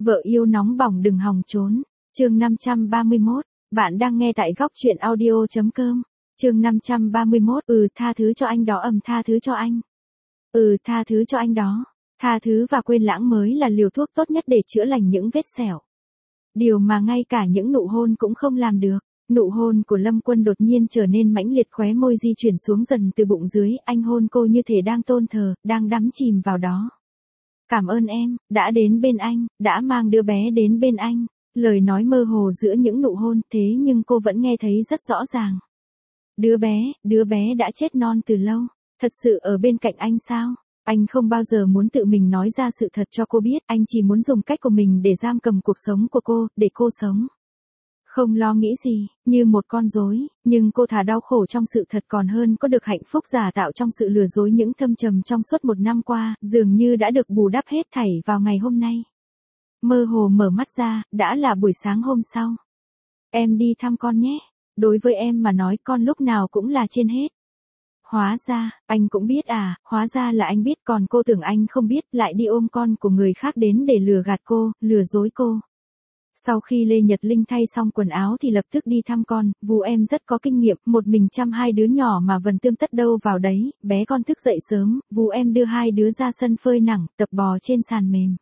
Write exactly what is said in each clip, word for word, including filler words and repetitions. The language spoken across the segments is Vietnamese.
Vợ yêu nóng bỏng đừng hòng trốn. Chương năm trăm ba mươi mốt. Bạn đang nghe tại góc truyện audio chấm com. Chương năm trăm ba mươi mốt. Ừ tha thứ cho anh đó, ầm tha thứ cho anh. Ừ tha thứ cho anh đó. Tha thứ và quên lãng mới là liều thuốc tốt nhất để chữa lành những vết sẹo. Điều mà ngay cả những nụ hôn cũng không làm được. Nụ hôn của Lâm Quân đột nhiên trở nên mãnh liệt, khóe môi di chuyển xuống dần từ bụng dưới, anh hôn cô như thể đang tôn thờ, đang đắm chìm vào đó. Cảm ơn em, đã đến bên anh, đã mang đứa bé đến bên anh. Lời nói mơ hồ giữa những nụ hôn, thế nhưng cô vẫn nghe thấy rất rõ ràng. Đứa bé, đứa bé đã chết non từ lâu, thật sự ở bên cạnh anh sao? Anh không bao giờ muốn tự mình nói ra sự thật cho cô biết, anh chỉ muốn dùng cách của mình để giam cầm cuộc sống của cô, để cô sống. Không lo nghĩ gì, như một con rối, nhưng cô thà đau khổ trong sự thật còn hơn có được hạnh phúc giả tạo trong sự lừa dối. Những thâm trầm trong suốt một năm qua, dường như đã được bù đắp hết thảy vào ngày hôm nay. Mơ hồ mở mắt ra, đã là buổi sáng hôm sau. Em đi thăm con nhé. Đối với em mà nói con lúc nào cũng là trên hết. Hóa ra, anh cũng biết à, hóa ra là anh biết, còn cô tưởng anh không biết, lại đi ôm con của người khác đến để lừa gạt cô, lừa dối cô. Sau khi Lê Nhật Linh thay xong quần áo thì lập tức đi thăm con, vú em rất có kinh nghiệm, một mình chăm hai đứa nhỏ mà vần tươm tất đâu vào đấy, bé con thức dậy sớm, vú em đưa hai đứa ra sân phơi nắng, tập bò trên sàn mềm.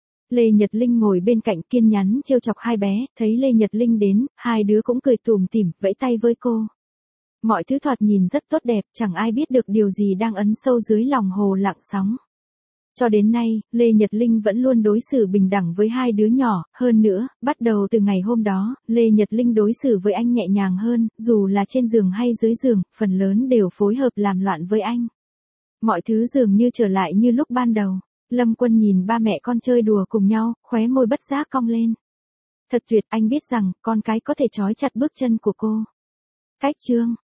Lê Nhật Linh ngồi bên cạnh kiên nhẫn trêu chọc hai bé, thấy Lê Nhật Linh đến, hai đứa cũng cười tủm tỉm, vẫy tay với cô. Mọi thứ thoạt nhìn rất tốt đẹp, chẳng ai biết được điều gì đang ẩn sâu dưới lòng hồ lặng sóng. Cho đến nay, Lê Nhật Linh vẫn luôn đối xử bình đẳng với hai đứa nhỏ, hơn nữa, bắt đầu từ ngày hôm đó, Lê Nhật Linh đối xử với anh nhẹ nhàng hơn, dù là trên giường hay dưới giường, phần lớn đều phối hợp làm loạn với anh. Mọi thứ dường như trở lại như lúc ban đầu. Lâm Quân nhìn ba mẹ con chơi đùa cùng nhau, khóe môi bất giác cong lên. Thật tuyệt, anh biết rằng, con cái có thể trói chặt bước chân của cô. Cách chương.